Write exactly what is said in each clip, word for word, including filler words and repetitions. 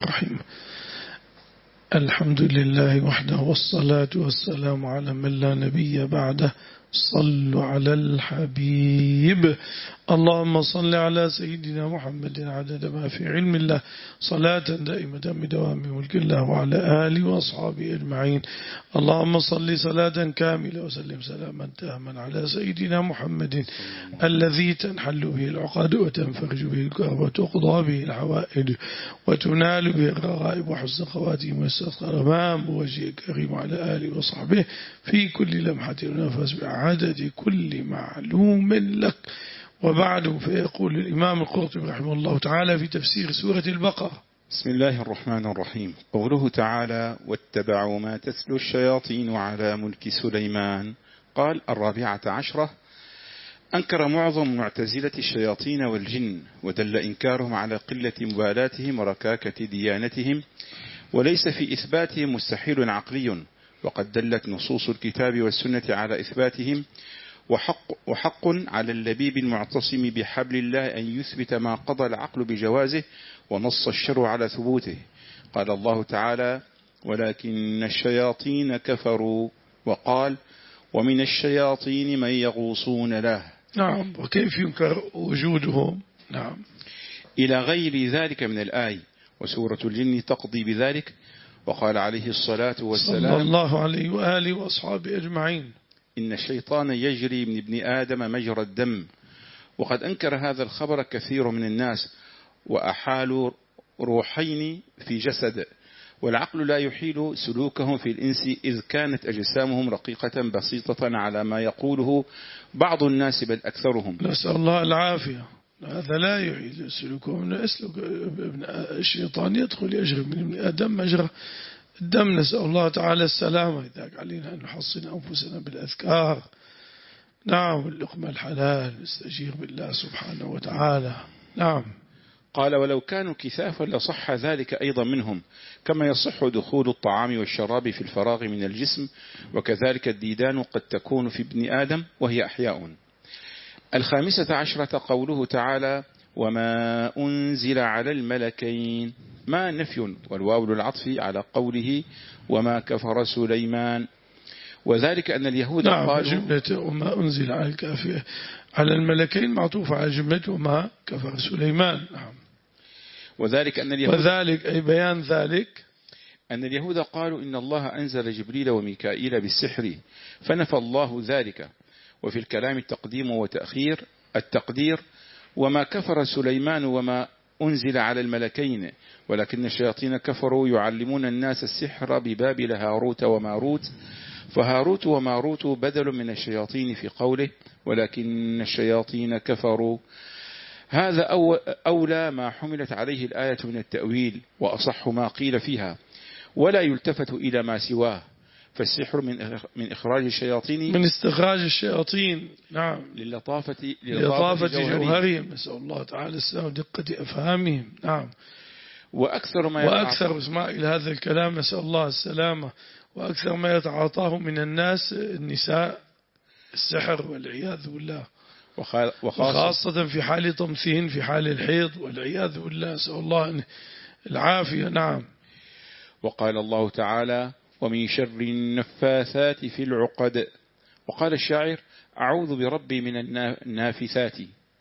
الرحيم. الحمد لله وحده والصلاة والسلام على من لا نبي بعده. صلوا على الحبيب. اللهم صل على سيدنا محمد عدد ما في علم الله صلاة دائمة بدوام ملك الله وعلى آله وأصحابه أجمعين. اللهم صل صلاة كاملة وسلم سلاما تاما على سيدنا محمد الذي تنحل به العقد وتنفرج به الكرب وتقضى به الحوائج وتنال به الرغائب وحسن خواتيم واستسقى أمام وجهه الكريم وعلى آله وصحبه في كل لمحة ونفس بعدد كل معلوم لك. وبعد، فيقول الإمام القرطبي رحمه الله تعالى في تفسير سورة البقرة: بسم الله الرحمن الرحيم. قوله تعالى: واتبعوا ما تتلو الشياطين على ملك سليمان. قال: الرابعة عشرة: أنكر معظم معتزلة الشياطين والجن، ودل إنكارهم على قلة مبالاتهم وركاكة ديانتهم، وليس في إثباتهم مستحيل عقلي، وقد دلت نصوص الكتاب والسنة على إثباتهم، وحق, وحق على اللبيب المعتصم بحبل الله أن يثبت ما قضى العقل بجوازه ونص الشرع على ثبوته. قال الله تعالى: ولكن الشياطين كفروا، وقال: ومن الشياطين من يغوصون له. نعم. وكيف ينكر وجودهم؟ نعم. إلى غير ذلك من الآية، وسورة الجن تقضي بذلك. وقال عليه الصلاة والسلام: صلى الله عليه وآله وأصحابه أجمعين: إن الشيطان يجري من ابن آدم مجرى الدم. وقد أنكر هذا الخبر كثير من الناس، وأحالوا روحين في جسد، والعقل لا يحيل سلوكهم في الإنس، إذ كانت أجسامهم رقيقة بسيطة على ما يقوله بعض الناس بل أكثرهم. نسأل الله العافية. هذا لا يحيل سلوكهم. الشيطان يدخل يجري من ابن آدم مجرى الدم. نسأل الله تعالى السلامة. إذا علينا أن نحصن أنفسنا بالأذكار، نعم، واللقمة الحلال، نستجير بالله سبحانه وتعالى. نعم. قال: ولو كانوا كثافا لصح ذلك أيضا منهم، كما يصح دخول الطعام والشراب في الفراغ من الجسم، وكذلك الديدان قد تكون في ابن آدم وهي أحياء. الخامسة عشرة قوله تعالى: وما أنزل على الملكين. ما نفي، والواو للعطف على قوله وما كفر سليمان، وذلك أن اليهود نعم قالوا: جملة وما أنزل على الكافر على الملكين معطوف على جملة وما كفر سليمان. نعم. وذلك أن اليهود وذلك أي بيان ذلك أن اليهود قالوا إن الله أنزل جبريل وميكائيل بالسحر، فنفى الله ذلك. وفي الكلام التقديم وتأخير. التقدير: وما كفر سليمان وما أنزل على الملكين، ولكن الشياطين كفروا يعلمون الناس السحر ببابل هاروت وماروت، فهاروت وماروت بدل من الشياطين في قوله ولكن الشياطين كفروا. هذا أولى ما حملت عليه الآية من التأويل، وأصح ما قيل فيها، ولا يلتفت إلى ما سواه، فالسحر من من إخراج الشياطين من استخراج الشياطين. نعم. للطافة للطافة جوهرهم. نسأل الله تعالى السلام ودقة أفهامهم. نعم. وأكثر ما وأكثر إسماعيل هذا الكلام، نسأل الله السلامة، وأكثر ما يتعاطاه من الناس النساء السحر والعياذ بالله، وخاصة في حال طمثهن في حال الحيض والعياذ بالله، نسأل الله العافية. نعم. وقال الله تعالى: ومن شر النفاثات في العقد. وقال الشاعر: أعوذ بربي من النافثات.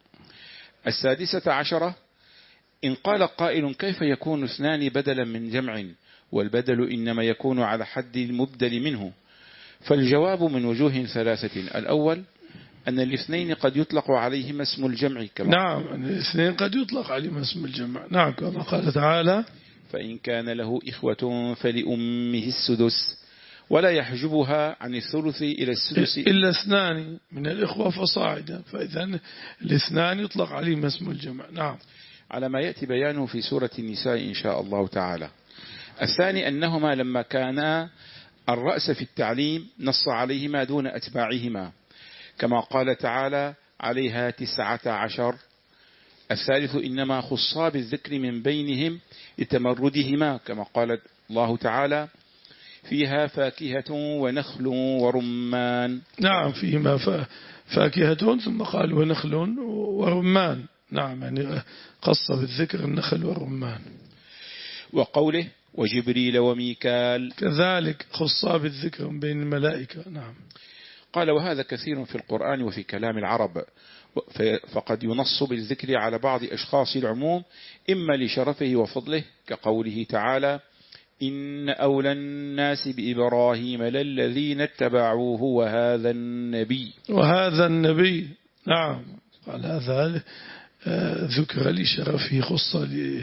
السادسة عشرة: إن قال قائل كيف يكون اثنان بدلا من جمع، والبدل إنما يكون على حد المبدل منه؟ فالجواب من وجوه ثلاثة. الأول أن الاثنين قد يطلق عليهما اسم الجمع، كما نعم، أن الاثنين قد يطلق عليهما اسم الجمع. نعم، كما قال تعالى: فإن كان له إخوة فلأمه السدس، ولا يحجبها عن الثلث إلى السدس إلا اثنان من الإخوة فصاعدا، فإذا الاثنان يطلق عليهما اسم الجمع. نعم، على ما يأتي بيانه في سورة النساء إن شاء الله تعالى. الثاني أنهما لما كانا الرأس في التعليم نص عليهما دون أتباعهما، كما قال تعالى: عليها تسعة عشر. الثالث إنما خصا بالذكر من بينهم لتمردهما، كما قال الله تعالى: فيها فاكهة ونخل ورمان. نعم، فيهما فاكهة، ثم قال ونخل ورمان. نعم، يعني قص بالذكر النخل والرمان. وقوله وجبريل وميكال كذلك خصا بالذكر بين الملائكة. نعم. قال وهذا كثير في القرآن وفي كلام العرب، فقد ينص بالذكر على بعض أشخاص العموم إما لشرفه وفضله كقوله تعالى إن أولى الناس بإبراهيم للذين اتبعوه وهذا النبي وهذا النبي. نعم. قال هذا ذكر لشرفه، خص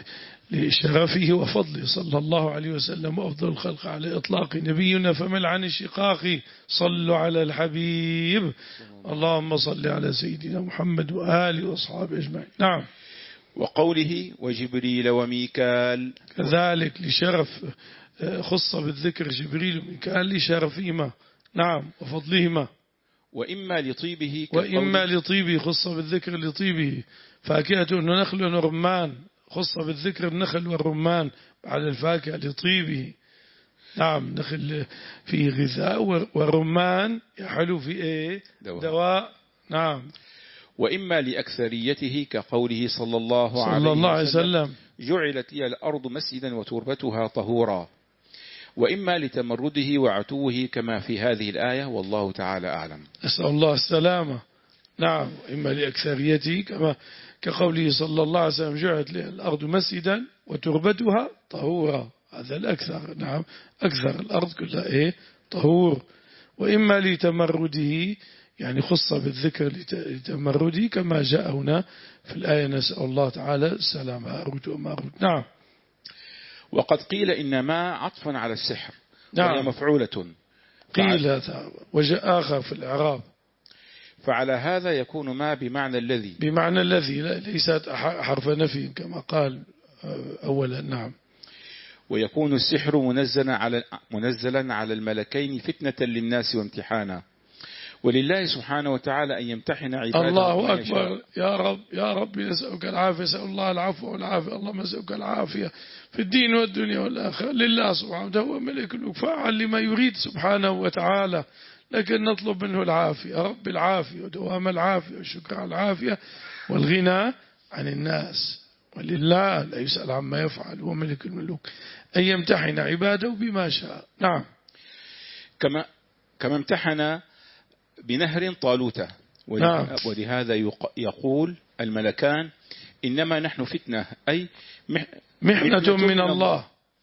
لشرفه وفضله صلى الله عليه وسلم وأفضل الخلق على إطلاق نبينا، فمل عن الشقاق صلوا على الحبيب. اللهم صل على سيدنا محمد وآله وأصحابه أجمعين. نعم. وقوله وجبريل وميكال كذلك لشرف، خص بالذكر جبريل وميكال لشرفهما. نعم. وفضلهما. وإما لطيبه وإما لطيبه، خص بالذكر لطيبه، فاكهة نخل ورمان، خص بالذكر النخل والرمان بعد الفاكهة لطيبه. نعم. نخل فيه غذاء والرمان يحلو في إيه؟ دواء. دواء. نعم. وإما لأكثريته كقوله صلى الله, صلى عليه, الله عليه وسلم جعلت لي الأرض مسجدا وتربتها طهورا. وإما لتمرده وعتوه كما في هذه الآية والله تعالى أعلم. أسأل الله السلامة. نعم. وإما لأكثريته كما كقوله صلى الله عليه وسلم جعلت لي الأرض مسجدا وتربتها طهورا، هذا الأكثر. نعم. أكثر الأرض كلها إيه؟ طهور. وإما لتمرده يعني خص بالذكر لتمرده كما جاء هنا في الآية نسأل الله تعالى السلام هاروت وماروت. نعم. وقد قيل إنما عطفا على السحر. نعم. وهي مفعولة. قيل هذا وجاء آخر في الإعراب. فعلى هذا يكون ما بمعنى الذي بمعنى الذي ليست حرف نفي كما قال أولا. نعم. ويكون السحر منزلا على منزلا على الملكين فتنة للناس وامتحانا، ولله سبحانه وتعالى أن يمتحن عباده. الله أكبر. يا رب يا رب نسألك العافية، نسأل الله العفو والعافية. اللهم نسألك العافية في الدين والدنيا والآخرة. لله سبحانه وتعالى هو ملك فاعل لما يريد سبحانه وتعالى، لكن نطلب منه العافية. يا رب العافية ودوام العافية والشكر على العافية والغنى عن الناس. ولله لا يسأل عما يفعل، هو ملك الملوك، أن يمتحن عباده بما شاء. نعم. كما كما امتحن بنهر طالوت. نعم. ولهذا يقول الملكان إنما نحن فتنة، أي محنة من الله.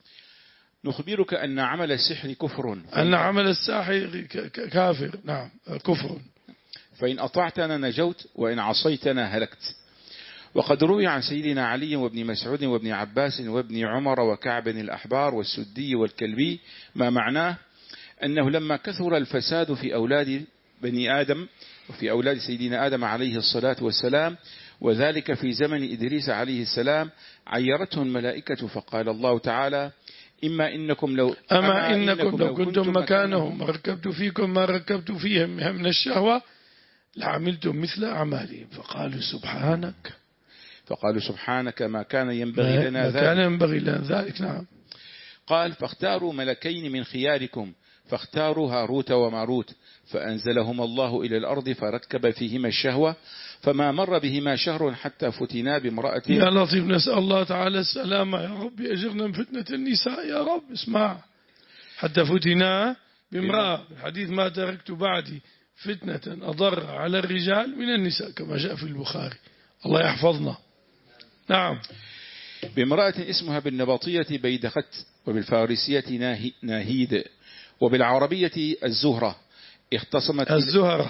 نخبرك أن عمل السحر كفر، أن عمل الساحر كافر. نعم. كفر. فإن أطعتنا نجوت وإن عصيتنا هلكت. وقد روي عن سيدنا علي وابن مسعود وابن عباس وابن عمر وكعب الأحبار والسدي والكلبي ما معناه أنه لما كثر الفساد في أولاد بني آدم وفي أولاد سيدنا آدم عليه الصلاة والسلام، وذلك في زمن إدريس عليه السلام، عيرته الملائكة فقال الله تعالى إما إنكم لو أما إنكم لو كنتم مكانهم ركبت فيكم ما ركبت فيهم من الشهوة لعملتم مثل أعمالهم. فقالوا سبحانك فقالوا سبحانك ما كان ينبغي لنا ما ذلك كان ينبغي لنا ذلك. نعم. قال فاختاروا ملكين من خياركم فاختاروا هاروت وماروت، فأنزلهما الله إلى الأرض فركب فيهما الشهوة، فما مر بهما شهر حتى فتنا بامرأة. يا لطيف نسأل الله تعالى السلامة. يا رب أجرنا من فتنة النساء يا رب. اسمع، حتى فتنا بامرأة. الحديث ما تركت بعدي فتنة أضر على الرجال من النساء كما جاء في البخاري. الله يحفظنا. نعم. بامرأة اسمها بالنبطية بيدخت، وبالفارسية ناهي ناهيد، وبالعربية الزهرة. اختصمت الزهرة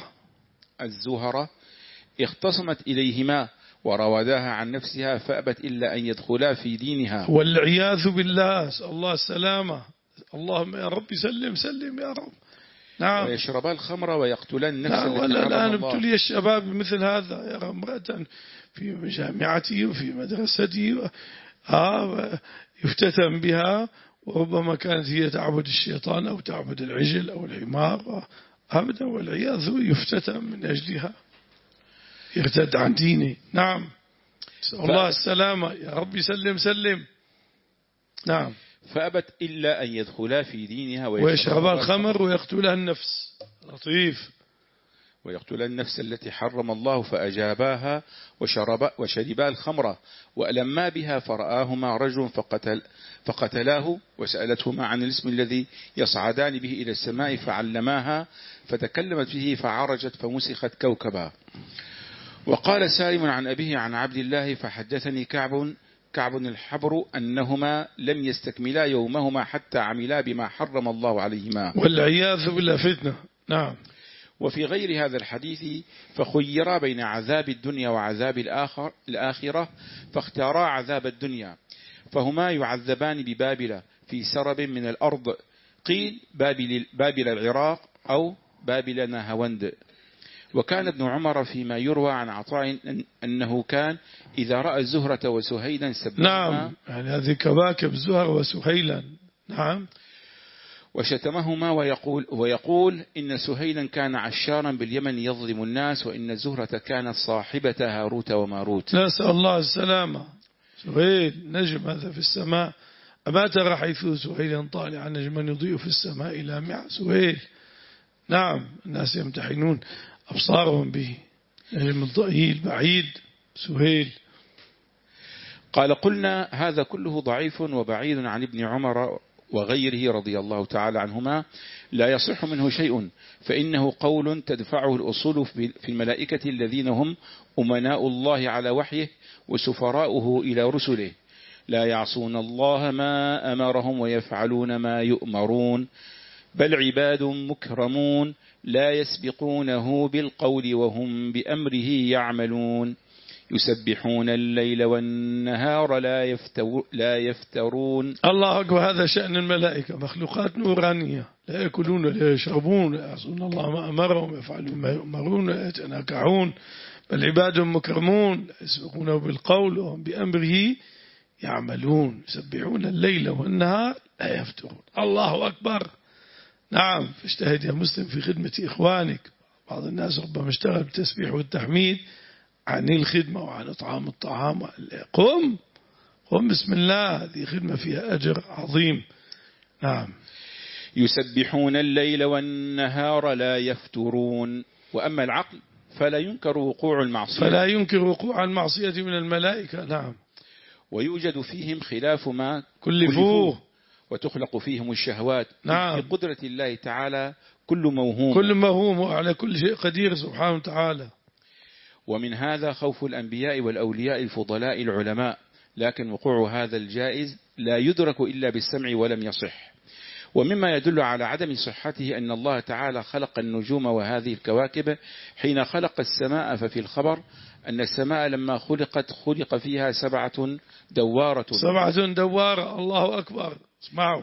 الزهرة اختصمت إليهما وراوداها عن نفسها فأبت إلا أن يدخلا في دينها. والعياذ بالله. أسأل الله السلامة. اللهم يا رب سلم سلم يا رب. نعم. ويشربا الخمر ويقتلن نفسا. نعم. ولا الآن ابتلي الشباب بمثل هذا. يرى امرأة في جامعته وفي مدرسته آه يفتتن بها، وربما كانت هي تعبد الشيطان أو تعبد العجل أو الحمار أبدا، والعياذ يفتتن من أجلها، يرتد عن دينه. نعم. الله السلامة. يا رب سلم سلم. نعم. فأبت إلا أن يدخلا في دينها ويشرب الخمر ويقتلها النفس. لطيف. ويقتل النفس التي حرم الله فأجاباها وشربا وشربا الخمرة وألما بها فرآهما رجل فقتل فقتلاه وسألتهما عن الاسم الذي يصعدان به إلى السماء فعلماها فتكلمت به فعرجت فمسخت كوكبا. وقال سالم عن أبيه عن عبد الله فحدثني كعب كعب الحبر أنهما لم يستكملا يومهما حتى عملا بما حرم الله عليهما والعياذ بالله فتنة. نعم. وفي غير هذا الحديث فخيرا بين عذاب الدنيا وعذاب الآخر الآخرة فاختارا عذاب الدنيا فهما يعذبان ببابل في سرب من الأرض قيل بابل, بابل العراق أو بابل نهاوند. وكان ابن عمر فيما يروى عن عطاء أنه كان إذا رأى الزهرة وسهيلا سبهما. نعم يعني هذه كواكب زهر وسهيلا. نعم. وشتمهما ويقول, ويقول إن سهيلا كان عشارا باليمن يظلم الناس وإن زهرة كانت صاحبة هاروت وماروت. نسأل الله السلامة. سهيل نجم هذا في السماء أما ترى حيث سهيلا طالعا نجما يضيء في السماء لامعا. سهيل نعم الناس يمتحنون أبصارهم به نجم الضئيل بعيد سهيل. قال قلنا هذا كله ضعيف وبعيد عن ابن عمر وغيره رضي الله تعالى عنهما لا يصح منه شيء فإنه قول تدفعه الأصول في الملائكة الذين هم أمناء الله على وحيه وسفراؤه إلى رسله لا يعصون الله ما أمرهم ويفعلون ما يؤمرون بل عباد مكرمون لا يسبقونه بالقول وهم بأمره يعملون يسبحون الليل والنهار لا, يفتر لا يفترون. الله أكبر. هذا شأن الملائكة مخلوقات نورانية لا يأكلون لا يشربون لا يعصون الله ما أمرهم يفعلون ما يؤمرون لا يتناكعون بل عباد مكرمون لا يسبقونه بالقول وهم بأمره يعملون يسبحون الليل والنهار لا يفترون. الله أكبر. نعم. فاجتهد يا مسلم في خدمة إخوانك. بعض الناس ربما اشتغل بالتسبيح والتحميد عن الخدمة وعن إطعام الطعام. قم قم بسم الله هذه خدمة فيها أجر عظيم. نعم. يسبحون الليل والنهار لا يفترون. وأما العقل فلا ينكر وقوع المعصية فلا ينكر وقوع المعصية من الملائكة. نعم. ويوجد فيهم خلاف ما كلفوه وتخلق فيهم الشهوات. نعم. في قدرة الله تعالى كل موهوم كل موهوم وعلى كل شيء قدير سبحانه وتعالى. ومن هذا خوف الأنبياء والأولياء الفضلاء العلماء لكن وقوع هذا الجائز لا يدرك إلا بالسمع ولم يصح. ومما يدل على عدم صحته أن الله تعالى خلق النجوم وهذه الكواكب حين خلق السماء ففي الخبر أن السماء لما خلقت خلق فيها سبعة دوارة سبعة دوارة. الله أكبر. اسمعوا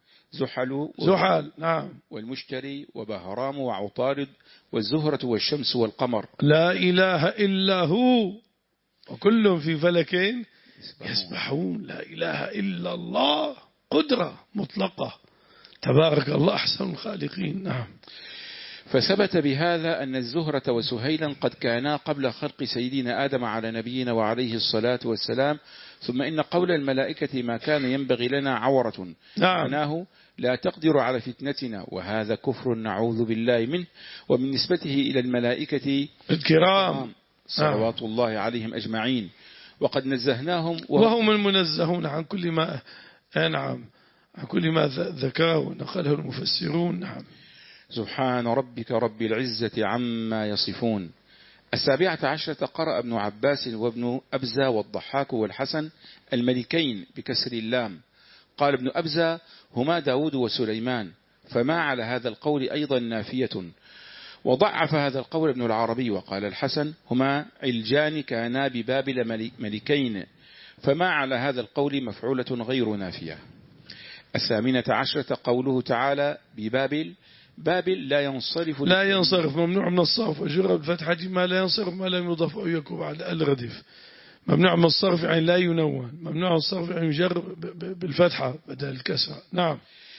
زحل زحل. نعم. والمشتري وبهرام وعطارد والزهرة والشمس والقمر لا إله إلا هو وكلهم في فلكين يسبحون. لا إله إلا الله قدرة مطلقة تبارك الله أحسن الخالقين. نعم. فثبت بهذا أن الزهرة وسهيلا قد كانا قبل خلق سيدنا آدم على نبينا وعليه الصلاة والسلام. ثم إن قول الملائكة ما كان ينبغي لنا عورة. نعم. معناه لا تقدر على فتنتنا وهذا كفر نعوذ بالله منه. ومن نسبته إلى الملائكة الكرام صلوات الله عليهم أجمعين وقد نزهناهم وهم المنزهون عن كل ما نعم عن كل ما ذكره ونقله المفسرون. نعم. سبحان ربك رب العزة عما يصفون. السابعة عشرة قرأ ابن عباس وابن أبزة والضحاك والحسن الملكين بكسر اللام. قال ابن أبزة هما داود وسليمان فما على هذا القول أيضا نافية. وضعف هذا القول ابن العربي. وقال الحسن هما علجان كانا ببابل ملكين فما على هذا القول مفعولة غير نافية. الثامنة عشرة قوله تعالى ببابل. بابل لا ينصرف لا ينصرف ممنوع من الصرف وجر بالفتحة ما لا ينصرف ما لم يضاف أو يكون على الردف. ممنوع من الصرف يعني لا ينون. ممنوع من الصرف يعني يجر بالفتحة بدل الكسرة. نعم.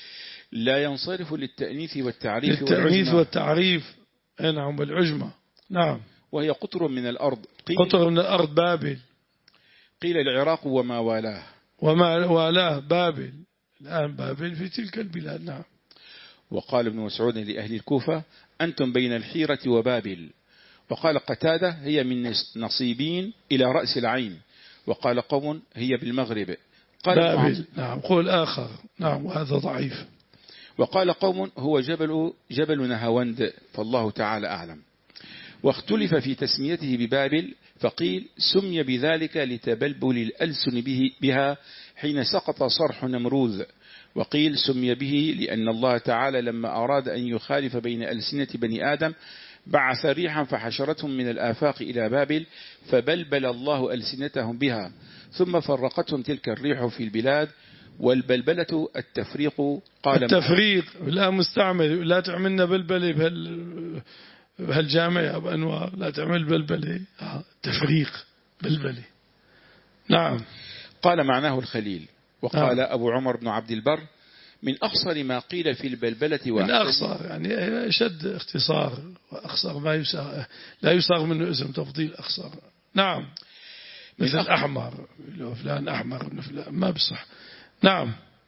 لا ينصرف للتأنيث والتعريف للتأنيث والتعريف. نعم والعجمة. نعم. وهي قطر من الأرض. قطر من الأرض بابل. قيل العراق وما والاه. وما والاه بابل. الآن بابل في تلك البلاد. نعم. وقال ابن مسعود لأهل الكوفة أنتم بين الحيرة وبابل. وقال قتادة هي من نصيبين إلى رأس العين. وقال قوم هي بالمغرب. قال بابل نعم قول آخر نعم وهذا ضعيف. وقال قوم هو جبل جبل نهاوند فالله تعالى أعلم. واختلف في تسميته ببابل فقيل سمي بذلك لتبلبل الألسن به بها حين سقط صرح نمروذ. وقيل سمي به لأن الله تعالى لما أراد أن يخالف بين ألسنة بني آدم بعث ريحا فحشرتهم من الآفاق إلى بابل فبلبل الله ألسنتهم بها ثم فرقتهم تلك الريح في البلاد. والبلبلة التفريق. قال التفريق لا مستعمل لا تعملنا بلبلة بهال بهالجامع يا أبو أنوار لا تعمل بلبلة تفريق بلبلة. نعم. قال معناه الخليل. وقال نعم. أبو عمر بن عبد البر من أخصر ما قيل في البلبلة من أخصر يعني شد اختصار وأخصر ما يساغ لا يساغ منه اسم تفضيل أخصر. نعم مثل أحمر فلان أحمر فلان ما بصح. نعم.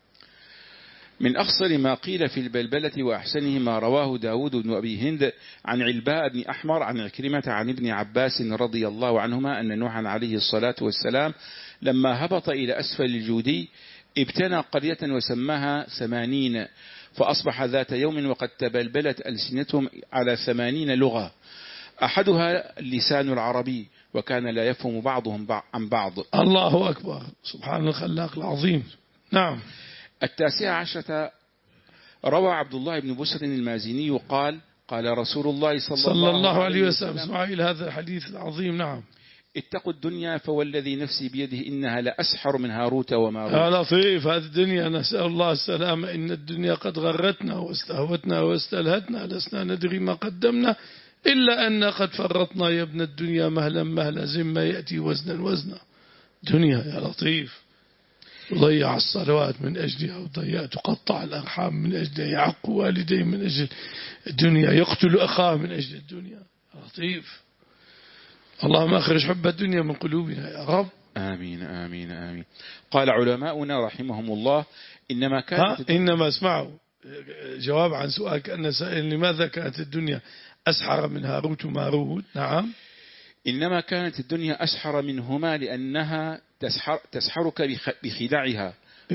من أخصر ما قيل في البلبلة وأحسنه ما رواه داود بن أبي هند عن علباء بن أحمر عن عكرمة عن ابن عباس رضي الله عنهما أن نوحا عليه الصلاة والسلام لما هبط إلى أسفل الجودي ابتنى قرية وسماها ثمانين فأصبح ذات يوم وقد تبلبلت ألسنتهم على ثمانين لغة أحدها اللسان العربي وكان لا يفهم بعضهم عن بعض. الله أكبر سبحان الخلاق العظيم. نعم. التاسعة عشرة روى عبد الله بن بسر المازيني قال قال رسول الله صلى, صلى الله, الله عليه وسلم, وسلم اسمعوا هذا الحديث العظيم. نعم. اتقوا الدنيا فوالذي نفسي بيده إنها لأسحر من هاروت وماروت. يا لطيف هذه الدنيا نسأل الله السلامة إن الدنيا قد غرتنا واستهوتنا واستلهتنا لسنا ندري ما قدمنا إلا أن قد فرطنا يا ابن الدنيا مهلا مهلا زي ما يأتي وزنا وزنا. دنيا يا لطيف ضيع الصلوات من أجلها وضيع تقطع الأرحام من أجلها يعق والديه من أجل الدنيا يقتل أخاه من أجل الدنيا. لطيف اللهم أخرج حب الدنيا من قلوبنا يا رب. آمين آمين آمين. قال علماؤنا رحمهم الله إنما كانت إنما اسمعوا جواب عن سؤال كأن سائل لماذا كانت الدنيا أسحر من هاروت وماروت. نعم. إنما كانت الدنيا أسحر منهما لأنها تسحر تسحرك بخدعها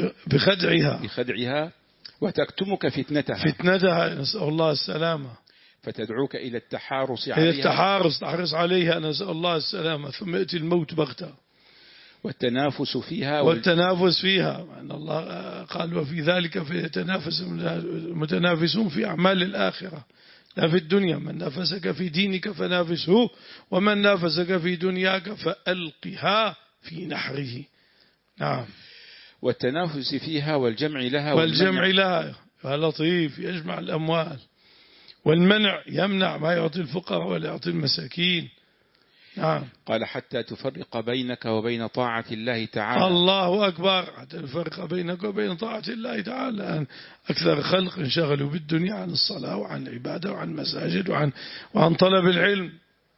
بخدعها بخدعها وتكتمك فتنتها فتنتها نسأل الله السلامة فتدعوك إلى التحارس عليها إلى التحارس تحرص عليها نسأل الله السلامة ثم يأتي الموت بغتة والتنافس فيها والتنافس فيها أن الله قال وفي ذلك فيتنافس المتنافسون في أعمال الآخرة لا في الدنيا. من نافسك في دينك فنافسه ومن نافسك في دنياك فألقها في نحره. نعم. والتنافس فيها والجمع لها والجمع لها يا لطيف يجمع الأموال والمنع يمنع ما يعطي الفقراء ولا يعطي المساكين. نعم. قال حتى تفرق بينك وبين طاعة الله تعالى. الله أكبر حتى تفرق بينك وبين طاعة الله تعالى. أكثر خلق انشغلوا بالدنيا عن الصلاة وعن العبادة وعن المساجد وعن, وعن طلب العلم.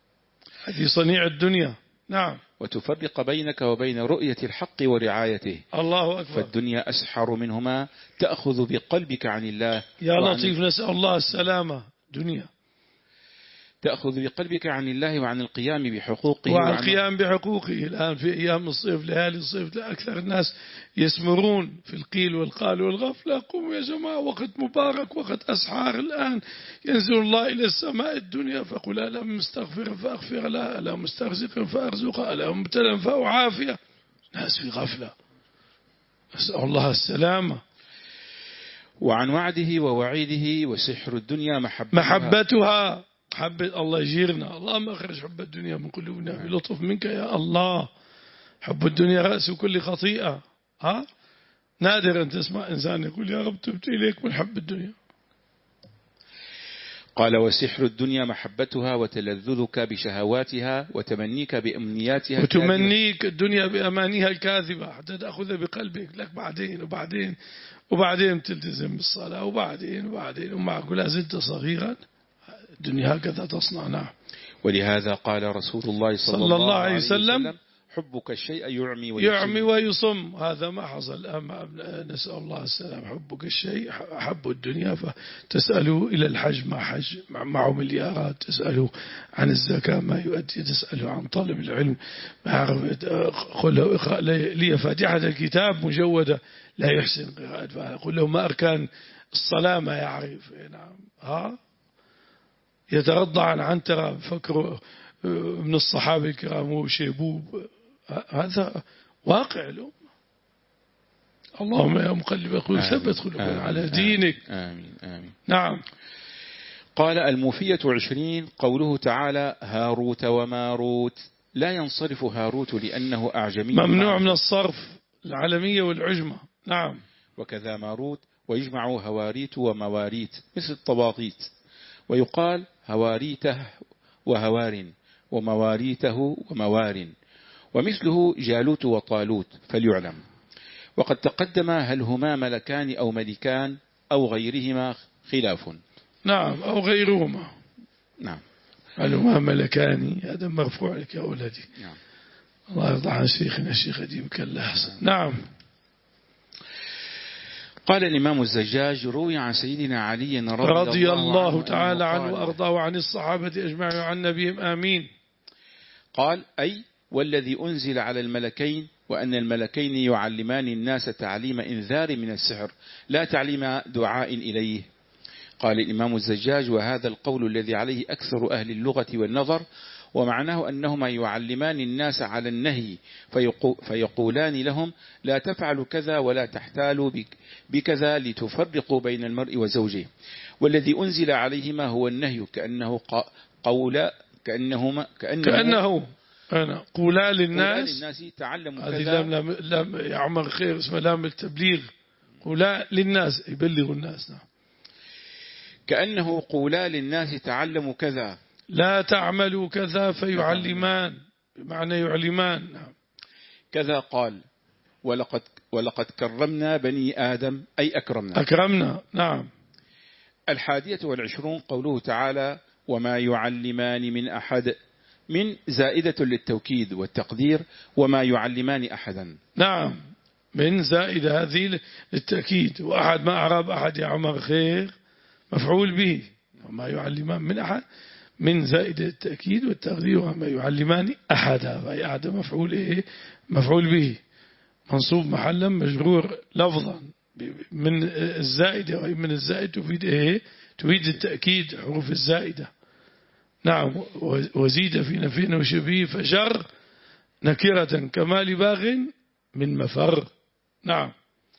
هذه صنيع الدنيا. نعم. وتفرق بينك وبين رؤية الحق ورعايته. الله أكبر. فالدنيا أسحر منهما تأخذ بقلبك عن الله. يا لطيف نسأل الله السلامة. دنيا تأخذ بقلبك عن الله وعن القيام بحقوقه وعن القيام بحقوقه. الآن في أيام الصيف ليالي الصيف أكثر الناس يسمرون في القيل والقال والغفلة. قوموا يا جماعة وقت مبارك وقت أسحار. الآن ينزل الله إلى السماء الدنيا فقل ألا مستغفر فأغفر له ألا مسترزق فأرزق ألا مبتلا فأعافيه. ناس في غفلة نسأل الله السلامة. وعن وعده ووعيده وسحر الدنيا محبتها, محبتها حب الله يجيرنا. اللهم أخرج حب الدنيا من قلوبنا بلطف منك يا الله. حب الدنيا رأس كل خطيئة. ها نادر أن تسمع إنسان يقول يا رب تبت إليك من حب الدنيا. قال وسحر الدنيا محبتها وتلذذك بشهواتها وتمنيك بأمنياتها وتمنيك الدنيا بأمانيها الكاذبة حتى تأخذ بقلبك لك بعدين وبعدين وبعدين تلتزم بالصلاة وبعدين وبعدين ومع كل زلت صغيرا الدنيا هكذا تصنع. نعم. ولهذا قال رسول الله صلى, صلى الله عليه وسلم حبك الشيء يعمي ويصم يعمي ويصم. هذا ما حصل. أما نسأل الله السلام. حبك الشيء حب الدنيا، فتسأله إلى الحج مع حج معه مليارات، تسأله عن الزكاة ما يؤدي، تسأله عن طلب العلم ما يعرف. قل له اقرأ لي فاتحة الكتاب مجودة لا يحسن قراءتها. قل له ما أركان الصلاة ما يعرف. نعم. ها يترضع عن عنترة فكروا من الصحابة الكرام وشيبوب. هذا واقع الأمة. اللهم يا مقلب القلوب ثبت قلوبنا على دينك. آمين آمين. نعم. قال الموفية عشرين قوله تعالى هاروت وماروت. لا ينصرف هاروت لأنه أعجمي ممنوع من الصرف، العلمية والعجمة. نعم. وكذا ماروت، ويجمع هواريت ومواريت مثل الطباطيت، ويقال هواريته وهوار ومواريته وموار، ومثله جالوت وطالوت فليعلم. وقد تقدم هل هما ملكان أو ملكان أو غيرهما خلاف. نعم. أو غيرهما. نعم. هل هما ملكان هذا مرفوع لك يا أولادي. نعم. الله يرضى عن شيخنا الشيخ أديب كالله. نعم. قال الإمام الزجاج روي عن سيدنا علي رضي, رضي الله, الله تعالى عنه وأرضاه وعن الصحابة أجمعين وعن نبيهم آمين. قال أي والذي أنزل على الملكين وأن الملكين يعلمان الناس تعليم إنذار من السحر لا تعليم دعاء إليه. قال الإمام الزجاج وهذا القول الذي عليه أكثر أهل اللغة والنظر، ومعناه أنهما يعلمان الناس على النهي فيقولان لهم لا تفعلوا كذا ولا تحتالوا بكذا لتفرقوا بين المرء وزوجه. والذي أنزل عليهما هو النهي كأنه قول كأنهما كأنه, كأنه أنا قولا للناس, للناس تعلموا هذه كذا. لام لام يا عمر خير اسمها لام التبليغ. قولا للناس يبلغوا الناس. نعم. كأنه قولا للناس تعلموا كذا لا تعملوا كذا فيعلمان بمعنى يعلمان. نعم. كذا قال ولقد, ولقد كرمنا بني آدم أي أكرمنا أكرمنا. نعم. الحادية والعشرون قوله تعالى وما يعلمان من أحد من زائدة للتوكيد والتقدير وما يعلمان أحدا. نعم. من زائدة هذه للتأكيد. وأحد ما أعرب أحد يا عمر خير مفعول به. وما يعلمان من أحد من زائدة التأكيد والتقدير وما يعلمان أحدا. فأي أحد مفعول إيه مفعول به منصوب محلا مجرور لفظا من الزائدة. ومن من الزائد تفيد إيه تفيد التأكيد حروف الزائدة. نعم. وزيد في نفي وشبيه فشر نكرة كما لباغ من مفر. نعم.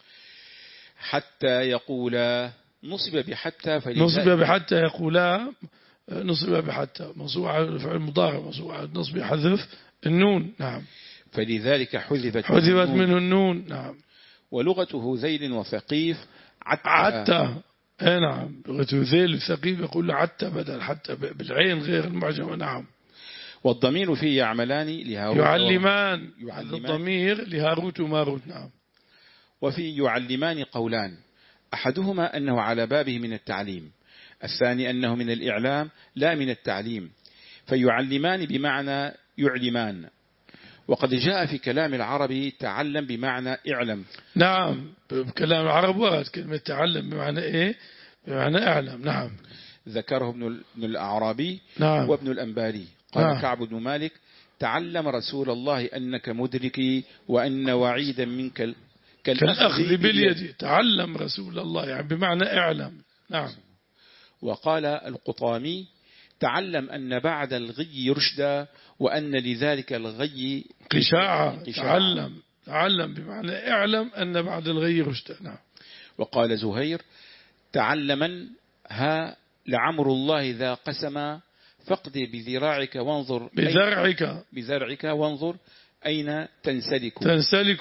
حتى يقولا نصب بحتى نصب بحتى يقولا نصب بحتى منصوب على الفعل المضارع منصوب على النصب حذف النون. نعم. فلذلك حذفت حذفت منه النون. نعم. ولغته ذيل وثقيف عتى, عتى. اي نعم. لغته ذيل وثقيف يقول عتى بدل حتى بالعين غير المعجمة. نعم. والضمير فيه يعملان لهاروت يعلمان. الضمير لهاروت وماروت. نعم. وفي يعلمان قولان أحدهما أنه على بابه من التعليم، الثاني أنه من الإعلام لا من التعليم، فيعلمان بمعنى يعلمان. وقد جاء في كلام العربي تعلم بمعنى اعلم. نعم. بكلام العرب ورد كلمة تعلم بمعنى إيه بمعنى اعلم. نعم. ذكره ابن الأعرابي. نعم. وابن الأنباري قال نعم. كعب بن مالك تعلم رسول الله أنك مدركي وأن وعيدا منك كالأخذ باليد. تعلم رسول الله يعني بمعنى اعلم. نعم. وقال القطامي تعلم أن بعد الغي رشدا وأن لذلك الغي قشاعة. تعلم تعلم بمعنى اعلم أن بعد الغي رشدا. نعم. وقال زهير تعلمن ها لعمر الله ذا قسما فاقضي بذراعك وانظر بذرعك بذرعك وانظر أين تنسلك. تنسلك.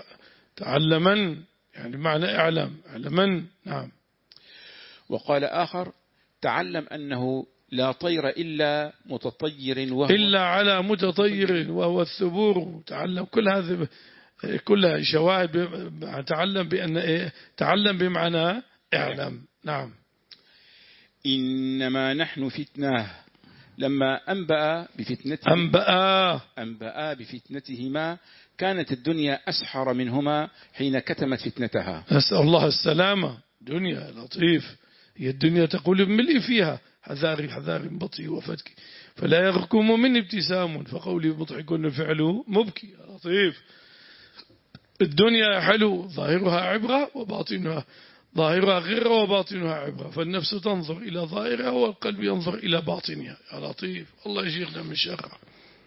تعلمن يعني بمعنى اعلم اعلمن. نعم. وقال آخر تعلم أنه لا طير إلا متطير وهو إلا على متطير وهو الثبور. تعلم كل هذه كلها شواهد. تعلم بأن إيه تعلم بمعنى اعلم. نعم. إنما نحن فتنة لما أنبأ بفتنته أنبأ أنبأ بفتنتهما كانت الدنيا أسحر منهما حين كتمت فتنتها. نسأل الله السلامة. دنيا لطيف، هي الدنيا تقول بملء فيها حذاري حذاري بطي وفتكي فلا يغركم من ابتسام فقولي مضحك الفعل مبكي. لطيف الدنيا حلو، ظاهرها عبرة وباطنها ظاهرها غير وباطنها عبرة، فالنفس تنظر إلى ظاهرها والقلب ينظر إلى باطنها. يا لطيف الله يجيرنا من شرها.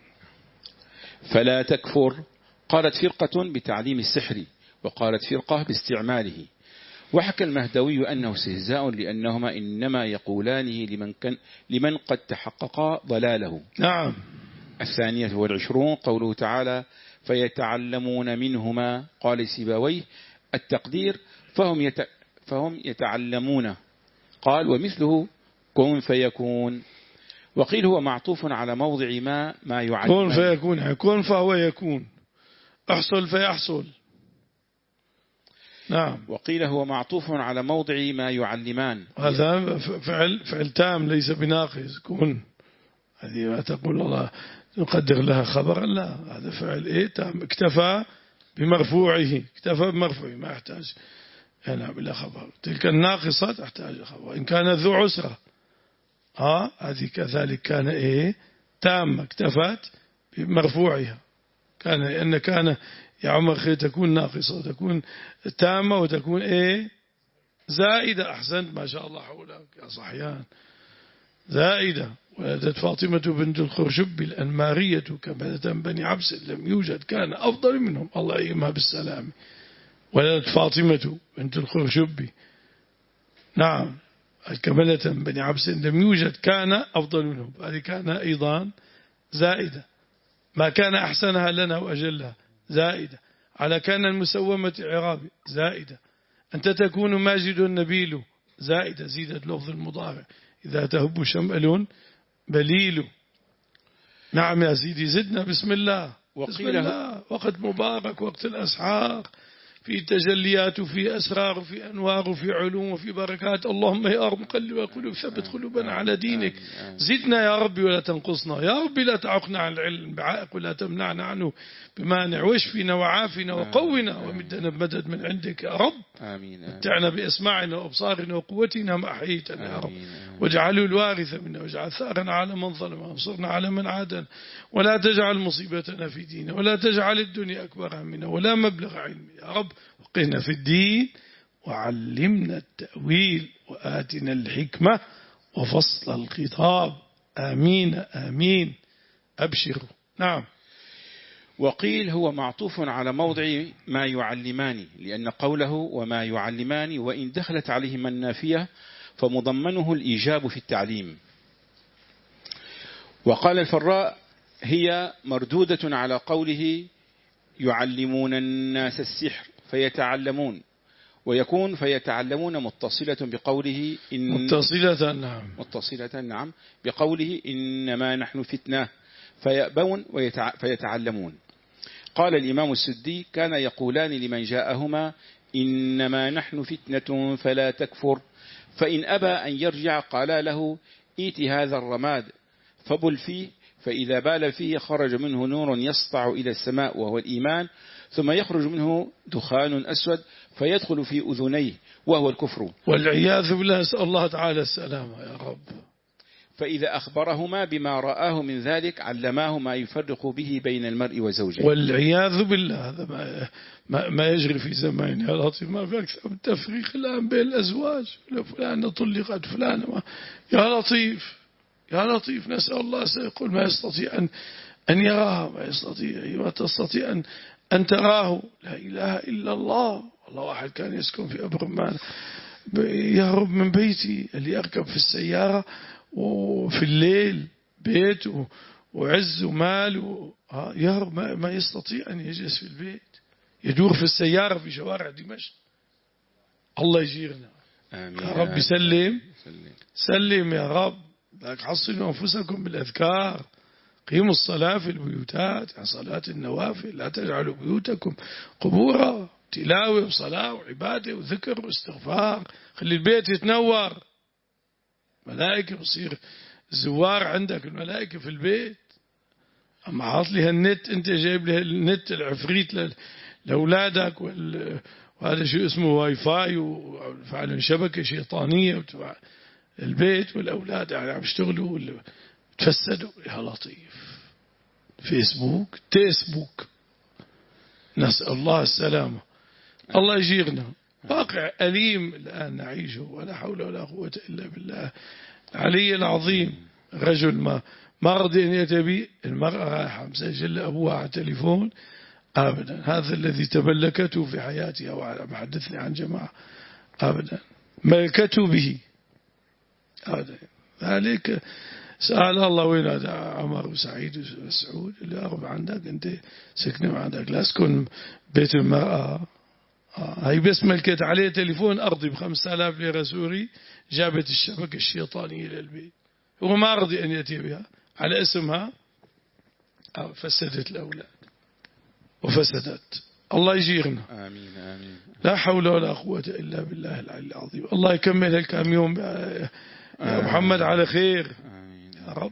فلا تكفر قالت فرقة بتعليم السحر وقالت فرقة باستعماله. وحكى المهدوي أنه استهزاء لأنهما إنما يقولانه لمن, كان لمن قد تحقق ضلاله. نعم. الثانية والعشرون قوله تعالى فيتعلمون منهما. قال سيبويه التقدير فهم, يت فهم يتعلمون. قال ومثله كن فيكون. وقيل هو معطوف على موضع ما ما يعلم. كن فيكون، يكون فهو يكون، احصل فيحصل. نعم. وقيل هو معطوف على موضع ما يعلمان. هذا فعل فعل تام ليس بناقص. كن هذه ما تقول الله نقدر لها خبرا، لا هذا فعل ايه تام اكتفى بمرفوعه، اكتفى بمرفوعه ما يحتاج ينام إلى خبر. تلك الناقصة تحتاج خبر. إن كان ذو عسرة ها هذه كذلك كان ايه تامة اكتفت بمرفوعها. كان لأن كان يا عمر خير تكون ناقصة وتكون تامة وتكون ايه زائدة. أحسنت ما شاء الله حولك يا صحيان. زائدة. ولدت فاطمة بنت الخرشب الأنمارية كبدة بني عبس لم يوجد كان أفضل منهم الله يهمها بالسلام. ولدت فاطمة بنت الخرشب نعم الكملة بني عبس لم يوجد كان أفضل منهم. هذه كان أيضا زائدة. ما كان أحسنها لنا وأجلها زائدة. على كان المسومة عرابي زائدة. أنت تكون ماجد نبيل زائدة. زيدت لفظ المضارع إذا تهب شمل بليل. نعم يا سيدي زدنا. بسم الله. بسم الله. وقت مبارك وقت الأسحار في تجليات وفي أسرار وفي أنوار وفي علوم وفي بركات. اللهم يا رب مقلب القلوب ثبت قلوبنا على دينك. زدنا يا رب ولا تنقصنا يا رب. لا تعقنا عن العلم بعائق ولا تمنعنا عنه بمانع. واشفنا وعافنا وقونا ومدنا بمدد من عندك يا رب. متعنا بأسماعنا وأبصارنا وقوتنا ما أحييتنا يا رب. واجعله الوارث منا واجعل ثارنا على من ظلم وانصرنا على من عادنا. ولا تجعل مصيبتنا في ديننا ولا تجعل الدنيا أكبر همنا ولا مبلغ علمنا يا رب. وقنا في الدين وعلمنا التأويل وآتنا الحكمة وفصل الخطاب. آمين آمين. أبشروا. نعم. وقيل هو معطوف على موضع ما يعلمان لأن قوله وما يعلمان وإن دخلت عليهما النافية فمضمنه الإيجاب في التعليم. وقال الفراء هي مردودة على قوله يعلمون الناس السحر فيتعلمون. ويكون فيتعلمون متصلة بقوله إن متصلة نعم متصلة نعم بقوله إنما نحن فتنة فيأبون ويتع... فيتعلمون. قال الإمام السدي كان يقولان لمن جاءهما إنما نحن فتنة فلا تكفر فإن أبى أن يرجع قال له إيت هذا الرماد فبل فيه فإذا بال فيه خرج منه نور يسطع إلى السماء وهو الإيمان ثم يخرج منه دخان أسود فيدخل في أذنيه وهو الكفر والعياذ بالله. نسأل الله تعالى السلامة يا رب. فإذا أخبرهما بما رآه من ذلك علماه ما يفرق به بين المرء وزوجه. والعياذ بالله. هذا ما, ما, ما يجري في زماننا يا لطيف. ما في أكثر من التفريق الآن بين الأزواج. فلانة طلقت فلانة ما. يا لطيف يا لطيف. نسأل الله سيقول ما يستطيع أن, أن يراها ما يستطيع ما تستطيع أن, أن تراه. لا إله إلا الله. الله واحد كان يسكن في أبرمان يهرب من بيتي اللي أركب في السيارة وفي الليل بيت وعز ومال يهرب ما يستطيع أن يجلس في البيت يدور في السيارة في شوارع دمشق. الله يجيرنا يا رب. سلم سلم يا رب. لك حصنوا أنفسكم بالأذكار. قيموا الصلاة في البيوتات يعني صلاة النوافل. لا تجعلوا بيوتكم قبورا. تلاوة وصلاة وعبادة وذكر واستغفار. خلي البيت يتنور. ملائكة بصير زوار عندك الملائكة في البيت، أما حاط لي هالنت، أنت جايب لي النت العفريت لأولادك، وهذا شو اسمه واي فاي، وفعلا شبكة شيطانية البيت، والأولاد يعني عم يشتغلوا تفسدوا. يا لطيف، فيسبوك تيسبوك، نسأل الله السلامة. الله يجيرنا. واقع أليم الآن نعيشه، ولا حول ولا قوة إلا بالله العلي العظيم. رجل ما ما رضي أن يتبي، المرأة رايحة مسجل لأبوها على التليفون أبدا، هذا الذي تملكته في حياتها، وعلى حدثني عن جماعة أبدا ملكته به أبدا. ذلك سأل الله وين هذا عمر وسعيد وسعود اللي أغب عندك، أنت سكنوا عندك، لا اسكن بيت المرأة. هاي بس ملكت عليه تليفون أرضي بخمسة آلاف ليرة سوري، جابت الشبكة الشيطانية للبيت، هو ما رضي أن يأتي بها على اسمها، فسدت الأولاد وفسدت. الله يجيرنا. آمين آمين. لا حول ولا قوة إلا بالله العلي العظيم. الله يكمل الكام يوم يا محمد على خير. آمين يا رب.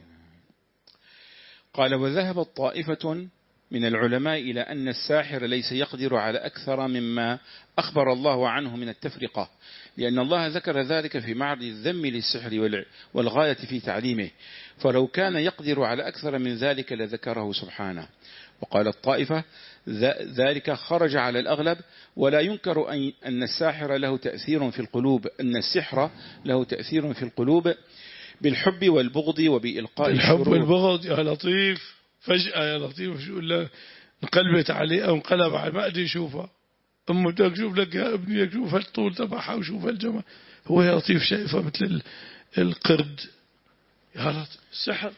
قال: وذهبت طائفة من العلماء إلى أن الساحر ليس يقدر على أكثر مما أخبر الله عنه من التفرقة، لأن الله ذكر ذلك في معرض الذم للسحر والغاية في تعليمه، فلو كان يقدر على أكثر من ذلك لذكره سبحانه. وقال الطائفة: ذلك خرج على الأغلب، ولا ينكر أن الساحر له تأثير في القلوب، أن السحر له تأثير في القلوب بالحب والبغض وبإلقاء الحب الشرور. والبغض يا لطيف، فجأة يا لطيف شو له انقلبت عليه أو انقلب على ما أدري شوفها أمه بدك شوف لك يا ابني، شوف الطول تبعها وشوف الجمال. هو يا لطيف شايفها مثل القرد. يا لطيف سحر.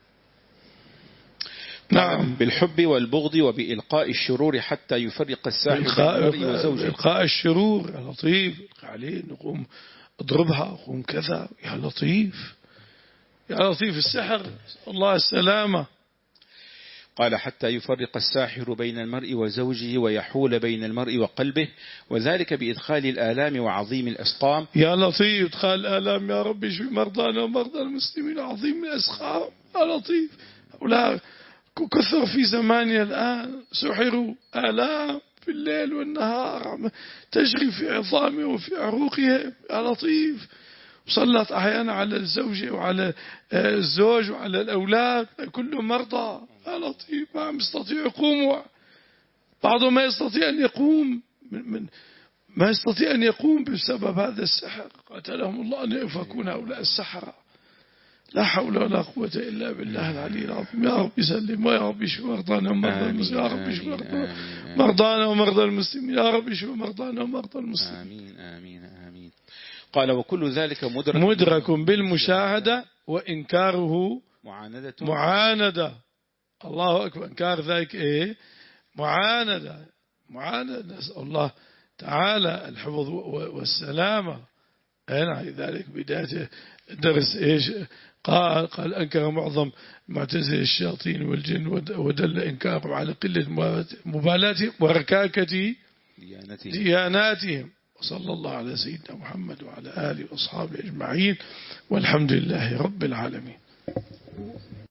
نعم. بالحب والبغض وبإلقاء الشرور حتى يفرق الساحر بين المرء وزوجه. إلقاء الشرور يا لطيف، عليه نقوم اضربها، قوم كذا. يا لطيف يا لطيف السحر، الله السلامة. قال: حتى يفرق الساحر بين المرء وزوجه ويحول بين المرء وقلبه، وذلك بإدخال الآلام وعظيم الأسقام. يا لطيف إدخال الآلام، يا رب اشف مرضانا ومرضى المسلمين، عظيم الأسقام. يا لطيف هؤلاء كثر في زماننا الآن، سحروا آلام في الليل والنهار تجري في عظامهم وفي عروقهم. يا لطيف وصلت أحيانا على الزوجة وعلى الزوج وعلى الأولاد، كلهم مرضى. يا لطيف ما عم يستطيع يقوموا، بعضهم ما يستطيع أن يقوم من, من ما يستطيع أن يقوم بسبب هذا السحر. قتلهم الله أن يفكون هؤلاء السحرة. لا حول ولا قوة إلا بالله العلي العظيم. يا رب سلم، ويا رب اشف مرضانا ومرضى المسلمين، يا رب اشف مرضانا ومرضى المسلمين، يا رب اشف مرضانا ومرضى المسلمين. آمين آمين آمين. قال: وكل ذلك مدرك, مدرك بالمشاهدة، وإنكاره معاندة. معاندة. الله أكبر. إنكار ذلك إيه؟ معاندة. معاندة. نسأل الله تعالى الحفظ والسلامة. هنا ذلك بداية درس إيش قال قال أنكر معظم معتزلة الشياطين والجن، ودل إنكارهم على قلة مبالاتهم وركاكة دياناتهم. وصلى الله على سيدنا محمد وعلى آله وأصحابه أجمعين، والحمد لله رب العالمين.